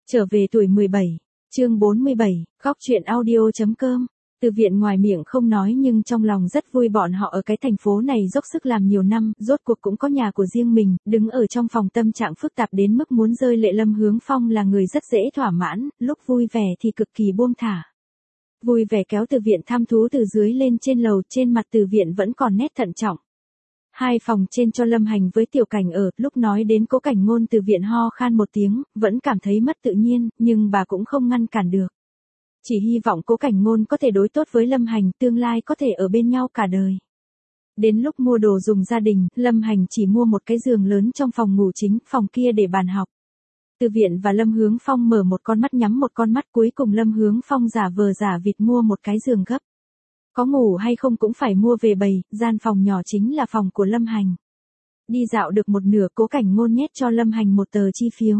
Trở về tuổi 17, chương 47, góc truyện audio.com. Từ viện ngoài miệng không nói nhưng trong lòng rất vui, bọn họ ở cái thành phố này dốc sức làm nhiều năm, rốt cuộc cũng có nhà của riêng mình, đứng ở trong phòng tâm trạng phức tạp đến mức muốn rơi lệ. Lâm Hướng Phong là người rất dễ thỏa mãn, lúc vui vẻ thì cực kỳ buông thả. Vui vẻ kéo Từ viện thăm thú từ dưới lên trên lầu, trên mặt Từ viện vẫn còn nét thận trọng. Hai phòng trên cho Lâm Hành với Tiểu Cảnh ở, lúc nói đến Cố Cảnh Ngôn Từ viện ho khan một tiếng, vẫn cảm thấy mất tự nhiên, nhưng bà cũng không ngăn cản được. Chỉ hy vọng Cố Cảnh Ngôn có thể đối tốt với Lâm Hành, tương lai có thể ở bên nhau cả đời. Đến lúc mua đồ dùng gia đình, Lâm Hành chỉ mua một cái giường lớn trong phòng ngủ chính, phòng kia để bàn học. Từ viện và Lâm Hướng Phong mở một con mắt nhắm một con mắt, cuối cùng Lâm Hướng Phong giả vờ giả vịt mua một cái giường gấp. Có ngủ hay không cũng phải mua về bày, gian phòng nhỏ chính là phòng của Lâm Hành. Đi dạo được một nửa, Cố Cảnh Ngôn nhét cho Lâm Hành một tờ chi phiếu.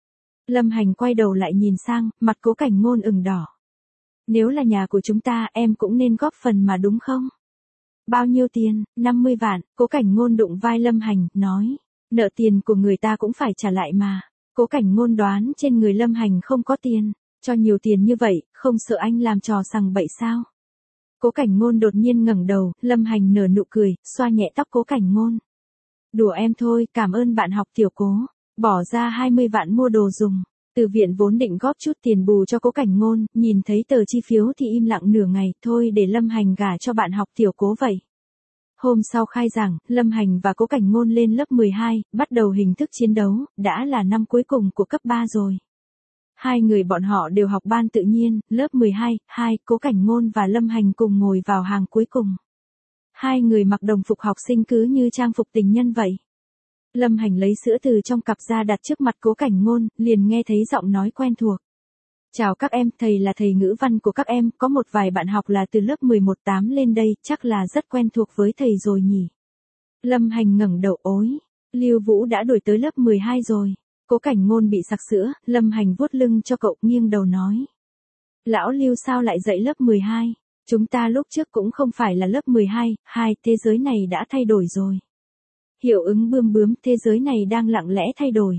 Lâm Hành quay đầu lại nhìn sang, mặt Cố Cảnh Ngôn ửng đỏ. Nếu là nhà của chúng ta em cũng nên góp phần mà đúng không? Bao nhiêu tiền? 50 vạn, Cố Cảnh Ngôn đụng vai Lâm Hành, nói. Nợ tiền của người ta cũng phải trả lại mà. Cố Cảnh Ngôn đoán trên người Lâm Hành không có tiền. Cho nhiều tiền như vậy, không sợ anh làm trò sằng bậy sao? Cố Cảnh Ngôn đột nhiên ngẩng đầu, Lâm Hành nở nụ cười, xoa nhẹ tóc Cố Cảnh Ngôn. Đùa em thôi, cảm ơn bạn học Tiểu Cố. Bỏ ra 20 vạn mua đồ dùng. Từ viện vốn định góp chút tiền bù cho Cố Cảnh Ngôn, nhìn thấy tờ chi phiếu thì im lặng nửa ngày, thôi để Lâm Hành gả cho bạn học Tiểu Cố vậy. Hôm sau khai giảng, Lâm Hành và Cố Cảnh Ngôn lên lớp 12, bắt đầu hình thức chiến đấu, đã là năm cuối cùng của cấp 3 rồi. Hai người bọn họ đều học ban tự nhiên, lớp 12, Cố Cảnh Ngôn và Lâm Hành cùng ngồi vào hàng cuối cùng. Hai người mặc đồng phục học sinh cứ như trang phục tình nhân vậy. Lâm Hành lấy sữa từ trong cặp ra đặt trước mặt Cố Cảnh Ngôn, liền nghe thấy giọng nói quen thuộc. Chào các em, thầy là thầy ngữ văn của các em, có một vài bạn học là từ lớp 11-8 lên đây, chắc là rất quen thuộc với thầy rồi nhỉ. Lâm Hành ngẩng đầu, ối, Lưu Vũ đã đổi tới lớp 12 rồi. Cố Cảnh Ngôn bị sặc sữa, Lâm Hành vuốt lưng cho cậu, nghiêng đầu nói. Lão Lưu sao lại dạy lớp 12? Chúng ta lúc trước cũng không phải là lớp 12, thế giới này đã thay đổi rồi. Hiệu ứng bươm bướm, thế giới này đang lặng lẽ thay đổi.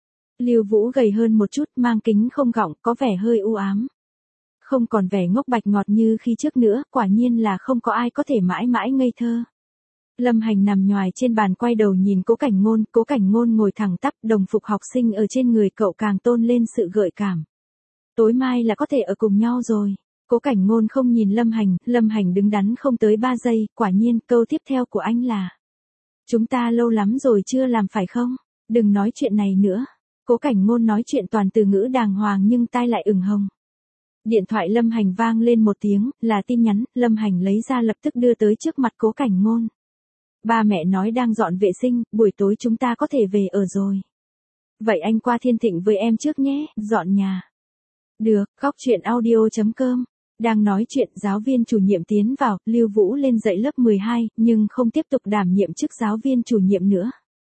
Lưu Vũ gầy hơn một chút, mang kính không gọng, có vẻ hơi u ám. Không còn vẻ ngốc bạch ngọt như khi trước nữa, quả nhiên là không có ai có thể mãi mãi ngây thơ. Lâm Hành nằm nhoài trên bàn quay đầu nhìn Cố Cảnh Ngôn ngồi thẳng tắp, đồng phục học sinh ở trên người cậu càng tôn lên sự gợi cảm. Tối mai là có thể ở cùng nhau rồi. Cố Cảnh Ngôn không nhìn Lâm Hành đứng đắn không tới 3 giây, quả nhiên câu tiếp theo của anh là. Chúng ta lâu lắm rồi chưa làm phải không? Đừng nói chuyện này nữa. Cố Cảnh Ngôn nói chuyện toàn từ ngữ đàng hoàng nhưng tai lại ửng hồng. Điện thoại Lâm Hành vang lên một tiếng, là tin nhắn, Lâm Hành lấy ra lập tức đưa tới trước mặt Cố Cảnh Ngôn. Ba mẹ nói đang dọn vệ sinh, buổi tối chúng ta có thể về ở rồi. Vậy anh qua Thiên Thịnh với em trước nhé, dọn nhà. Được, góc truyện audio.com. Đang nói chuyện, giáo viên chủ nhiệm tiến vào, Lưu Vũ lên dạy lớp 12, nhưng không tiếp tục đảm nhiệm chức giáo viên chủ nhiệm nữa.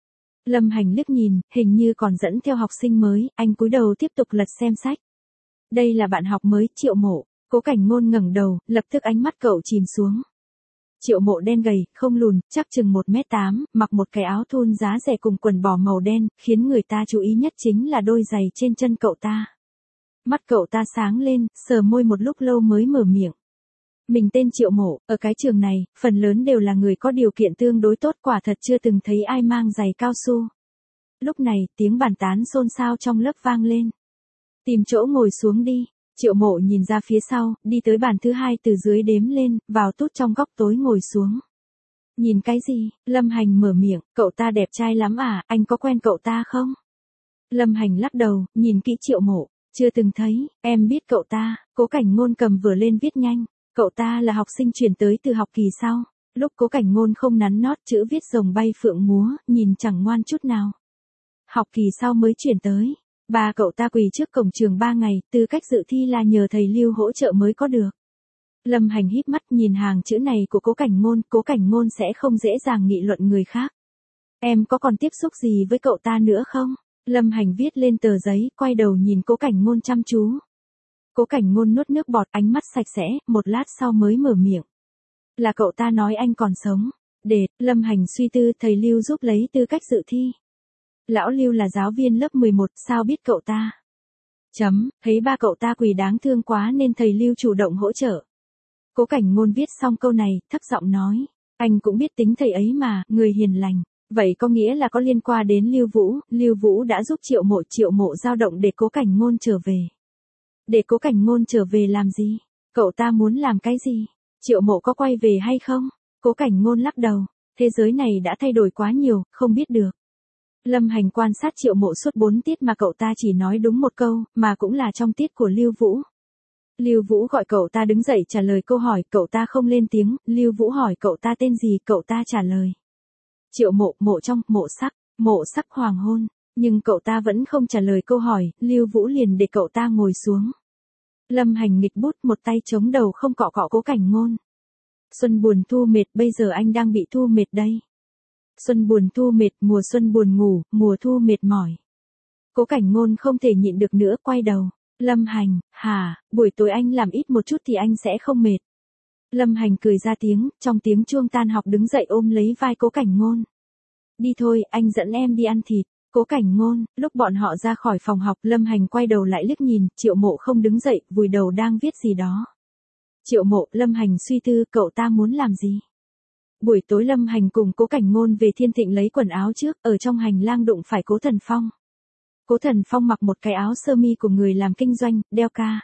Lâm Hành liếc nhìn, hình như còn dẫn theo học sinh mới, anh cúi đầu tiếp tục lật xem sách. Đây là bạn học mới, Triệu Mộ. Cố Cảnh Ngôn ngẩng đầu, lập tức ánh mắt cậu chìm xuống. Triệu Mộ đen gầy, không lùn, chắc chừng 1m8, mặc một cái áo thun giá rẻ cùng quần bò màu đen, khiến người ta chú ý nhất chính là đôi giày trên chân cậu ta. Mắt cậu ta sáng lên, sờ môi một lúc lâu mới mở miệng. Mình tên Triệu Mộ, ở cái trường này, phần lớn đều là người có điều kiện tương đối tốt, quả thật chưa từng thấy ai mang giày cao su. Lúc này, tiếng bàn tán xôn xao trong lớp vang lên. Tìm chỗ ngồi xuống đi. Triệu Mộ nhìn ra phía sau, đi tới bàn thứ 2 từ dưới đếm lên, vào tút trong góc tối ngồi xuống. Nhìn cái gì? Lâm Hành mở miệng, cậu ta đẹp trai lắm à, anh có quen cậu ta không? Lâm Hành lắc đầu, nhìn kỹ Triệu Mộ, chưa từng thấy, em biết cậu ta. Cố Cảnh Ngôn cầm vở lên viết nhanh, cậu ta là học sinh chuyển tới từ học kỳ sau. Lúc Cố Cảnh Ngôn không nắn nót chữ viết rồng bay phượng múa, nhìn chẳng ngoan chút nào. Học kỳ sau mới chuyển tới. Ba cậu ta quỳ trước cổng trường 3 ngày, tư cách dự thi là nhờ thầy Lưu hỗ trợ mới có được. Lâm Hành híp mắt nhìn hàng chữ này của Cố Cảnh Ngôn sẽ không dễ dàng nghị luận người khác. Em có còn tiếp xúc gì với cậu ta nữa không? Lâm Hành viết lên tờ giấy, quay đầu nhìn Cố Cảnh Ngôn chăm chú. Cố Cảnh Ngôn nuốt nước bọt, ánh mắt sạch sẽ, một lát sau mới mở miệng. Là cậu ta nói anh còn sống. Để, Lâm Hành suy tư, thầy Lưu giúp lấy tư cách dự thi. Lão Lưu là giáo viên lớp 11, sao biết cậu ta? Thấy ba cậu ta quỳ đáng thương quá nên thầy Lưu chủ động hỗ trợ. Cố Cảnh Ngôn viết xong câu này, thấp giọng nói. Anh cũng biết tính thầy ấy mà, người hiền lành. Vậy có nghĩa là có liên quan đến Lưu Vũ đã giúp Triệu Mộ dao động để Cố Cảnh Ngôn trở về. Để Cố Cảnh Ngôn trở về làm gì? Cậu ta muốn làm cái gì? Triệu Mộ có quay về hay không? Cố Cảnh Ngôn lắc đầu. Thế giới này đã thay đổi quá nhiều, không biết được. Lâm Hành quan sát Triệu Mộ suốt 4 tiết mà cậu ta chỉ nói đúng một câu, mà cũng là trong tiết của Lưu Vũ. Lưu Vũ gọi cậu ta đứng dậy trả lời câu hỏi, cậu ta không lên tiếng, Lưu Vũ hỏi cậu ta tên gì, cậu ta trả lời. Triệu Mộ, mộ sắc hoàng hôn, nhưng cậu ta vẫn không trả lời câu hỏi, Lưu Vũ liền để cậu ta ngồi xuống. Lâm Hành nghịch bút một tay chống đầu không cọ Cố Cảnh Ngôn. Xuân buồn thu mệt, bây giờ anh đang bị thu mệt đây. Xuân buồn thu mệt, mùa xuân buồn ngủ, mùa thu mệt mỏi. Cố Cảnh Ngôn không thể nhịn được nữa, quay đầu. Lâm Hành, hả, buổi tối anh làm ít một chút thì anh sẽ không mệt. Lâm Hành cười ra tiếng, trong tiếng chuông tan học đứng dậy ôm lấy vai Cố Cảnh Ngôn. Đi thôi, anh dẫn em đi ăn thịt. Cố Cảnh Ngôn, lúc bọn họ ra khỏi phòng học, Lâm Hành quay đầu lại liếc nhìn, Triệu Mộ không đứng dậy, vùi đầu đang viết gì đó. Triệu Mộ, Lâm Hành suy tư, cậu ta muốn làm gì? Buổi tối Lâm Hành cùng Cố Cảnh Ngôn về Thiên Thịnh lấy quần áo trước, ở trong hành lang đụng phải Cố Thần Phong. Cố Thần Phong mặc một cái áo sơ mi của người làm kinh doanh, đeo ca.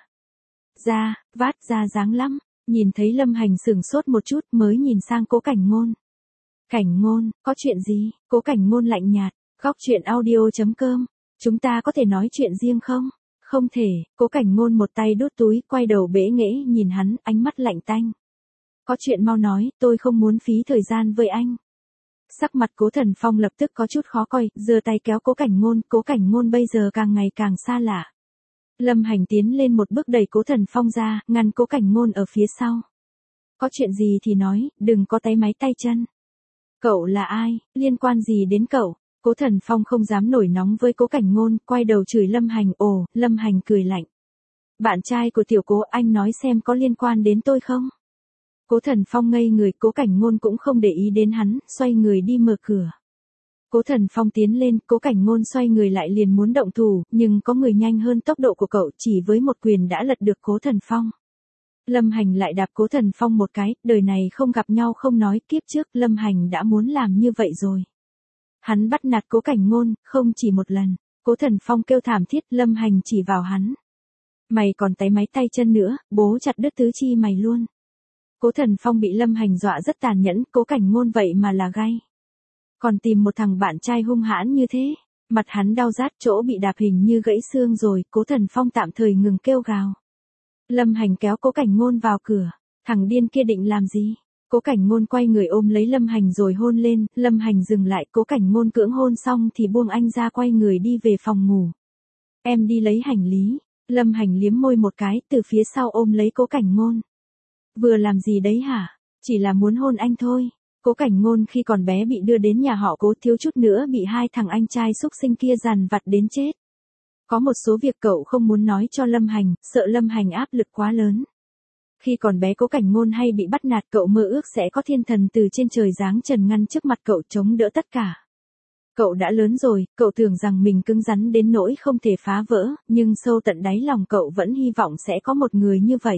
Vát ra dáng lắm, nhìn thấy Lâm Hành sửng sốt một chút mới nhìn sang Cố Cảnh Ngôn. Cảnh Ngôn, có chuyện gì? Cố Cảnh Ngôn lạnh nhạt, góc chuyện audio.com, chúng ta có thể nói chuyện riêng không? Không thể, Cố Cảnh Ngôn một tay đút túi, quay đầu bẽ nghễ nhìn hắn, ánh mắt lạnh tanh. Có chuyện mau nói, tôi không muốn phí thời gian với anh. Sắc mặt Cố Thần Phong lập tức có chút khó coi, giơ tay kéo Cố Cảnh Ngôn bây giờ càng ngày càng xa lạ. Lâm Hành tiến lên một bước đẩy Cố Thần Phong ra, ngăn Cố Cảnh Ngôn ở phía sau. Có chuyện gì thì nói, đừng có táy máy tay chân. Cậu là ai, liên quan gì đến cậu? Cố Thần Phong không dám nổi nóng với Cố Cảnh Ngôn, quay đầu chửi Lâm Hành. Ồ, Lâm Hành cười lạnh. Bạn trai của tiểu Cố, anh nói xem có liên quan đến tôi không? Cố Thần Phong ngây người, Cố Cảnh Ngôn cũng không để ý đến hắn, xoay người đi mở cửa. Cố Thần Phong tiến lên, Cố Cảnh Ngôn xoay người lại liền muốn động thủ, nhưng có người nhanh hơn tốc độ của cậu, chỉ với một quyền đã lật được Cố Thần Phong. Lâm Hành lại đạp Cố Thần Phong một cái, đời này không gặp nhau không nói, kiếp trước Lâm Hành đã muốn làm như vậy rồi. Hắn bắt nạt Cố Cảnh Ngôn, không chỉ một lần. Cố Thần Phong kêu thảm thiết, Lâm Hành chỉ vào hắn. Mày còn táy máy tay chân nữa, bố chặt đứt tứ chi mày luôn. Cố Thần Phong bị Lâm Hành dọa rất tàn nhẫn, Cố Cảnh Ngôn vậy mà là gay. Còn tìm một thằng bạn trai hung hãn như thế. Mặt hắn đau rát, chỗ bị đạp hình như gãy xương rồi, Cố Thần Phong tạm thời ngừng kêu gào. Lâm Hành kéo Cố Cảnh Ngôn vào cửa. Thằng điên kia định làm gì? Cố Cảnh Ngôn quay người ôm lấy Lâm Hành rồi hôn lên, Lâm Hành dừng lại, Cố Cảnh Ngôn cưỡng hôn xong thì buông anh ra, quay người đi về phòng ngủ. Em đi lấy hành lý. Lâm Hành liếm môi một cái, từ phía sau ôm lấy Cố Cảnh Ngôn. Vừa làm gì đấy hả? Chỉ là muốn hôn anh thôi. Cố Cảnh Ngôn khi còn bé bị đưa đến nhà họ Cố, thiếu chút nữa bị hai thằng anh trai xúc sinh kia dằn vặt đến chết. Có một số việc cậu không muốn nói cho Lâm Hành, sợ Lâm Hành áp lực quá lớn. Khi còn bé Cố Cảnh Ngôn hay bị bắt nạt, cậu mơ ước sẽ có thiên thần từ trên trời giáng trần ngăn trước mặt cậu chống đỡ tất cả. Cậu đã lớn rồi, cậu tưởng rằng mình cứng rắn đến nỗi không thể phá vỡ, nhưng sâu tận đáy lòng cậu vẫn hy vọng sẽ có một người như vậy.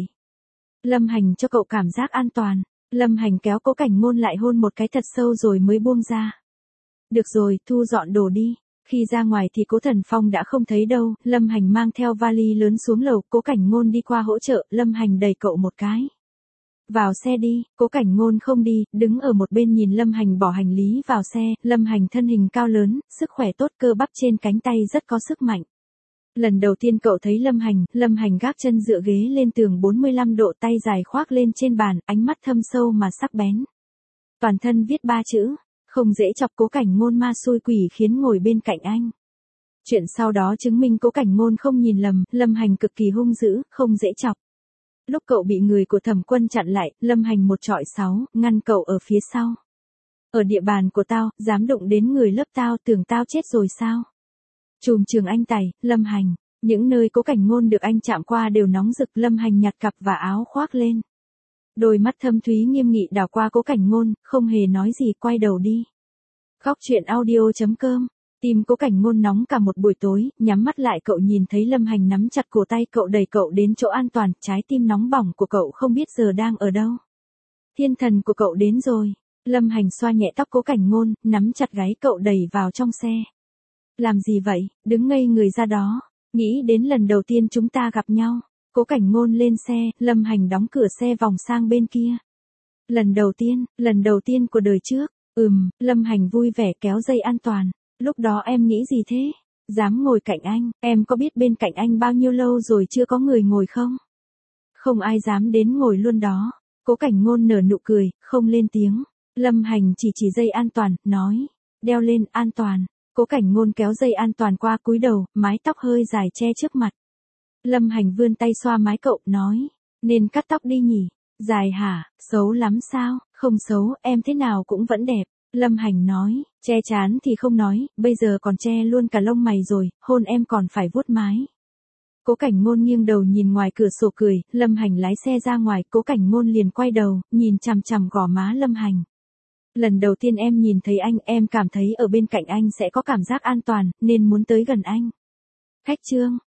Lâm Hành cho cậu cảm giác an toàn. Lâm Hành kéo Cố Cảnh Ngôn lại hôn một cái thật sâu rồi mới buông ra. Được rồi, thu dọn đồ đi. Khi ra ngoài thì Cố Thần Phong đã không thấy đâu, Lâm Hành mang theo vali lớn xuống lầu, Cố Cảnh Ngôn đi qua hỗ trợ, Lâm Hành đẩy cậu một cái. Vào xe đi, Cố Cảnh Ngôn không đi, đứng ở một bên nhìn Lâm Hành bỏ hành lý vào xe, Lâm Hành thân hình cao lớn, sức khỏe tốt, cơ bắp trên cánh tay rất có sức mạnh. Lần đầu tiên cậu thấy Lâm Hành gác chân dựa ghế lên tường 45 độ, tay dài khoác lên trên bàn, ánh mắt thâm sâu mà sắc bén. Toàn thân viết 3 chữ, không dễ chọc. Cố Cảnh Ngôn ma xui quỷ khiến ngồi bên cạnh anh. Chuyện sau đó chứng minh Cố Cảnh Ngôn không nhìn lầm, Lâm Hành cực kỳ hung dữ, không dễ chọc. Lúc cậu bị người của Thẩm Quân chặn lại, Lâm Hành 1 trọi 6, ngăn cậu ở phía sau. Ở địa bàn của tao, dám đụng đến người lớp tao, tưởng tao chết rồi sao? Trùm trường anh tày, Lâm Hành, những nơi Cố Cảnh Ngôn được anh chạm qua đều nóng rực. Lâm Hành nhặt cặp và áo khoác lên. Đôi mắt thâm thúy nghiêm nghị đảo qua Cố Cảnh Ngôn, không hề nói gì, quay đầu đi. Góc chuyện audio.com Tim Cố Cảnh Ngôn nóng cả một buổi tối, nhắm mắt lại cậu nhìn thấy Lâm Hành nắm chặt cổ tay cậu đẩy cậu đến chỗ an toàn, trái tim nóng bỏng của cậu không biết giờ đang ở đâu. Thiên thần của cậu đến rồi. Lâm Hành xoa nhẹ tóc Cố Cảnh Ngôn, nắm chặt gáy cậu đẩy vào trong xe. Làm gì vậy, đứng ngây người ra đó, nghĩ đến lần đầu tiên chúng ta gặp nhau. Cố Cảnh Ngôn lên xe, Lâm Hành đóng cửa xe vòng sang bên kia. Lần đầu tiên của đời trước, Lâm Hành vui vẻ kéo dây an toàn. Lúc đó em nghĩ gì thế? Dám ngồi cạnh anh, em có biết bên cạnh anh bao nhiêu lâu rồi chưa có người ngồi không? Không ai dám đến ngồi luôn đó. Cố Cảnh Ngôn nở nụ cười, không lên tiếng. Lâm Hành chỉ dây an toàn, nói, đeo lên, an toàn. Cố Cảnh Ngôn kéo dây an toàn qua cúi đầu, mái tóc hơi dài che trước mặt. Lâm Hành vươn tay xoa mái cậu, nói, nên cắt tóc đi nhỉ? Dài hả, xấu lắm sao? Không xấu, em thế nào cũng vẫn đẹp. Lâm Hành nói, che chán thì không nói, bây giờ còn che luôn cả lông mày rồi, hôn em còn phải vuốt mái. Cố Cảnh Ngôn nghiêng đầu nhìn ngoài cửa sổ cười, Lâm Hành lái xe ra ngoài, Cố Cảnh Ngôn liền quay đầu, nhìn chằm chằm gò má Lâm Hành. Lần đầu tiên em nhìn thấy anh, em cảm thấy ở bên cạnh anh sẽ có cảm giác an toàn, nên muốn tới gần anh. Khách trương,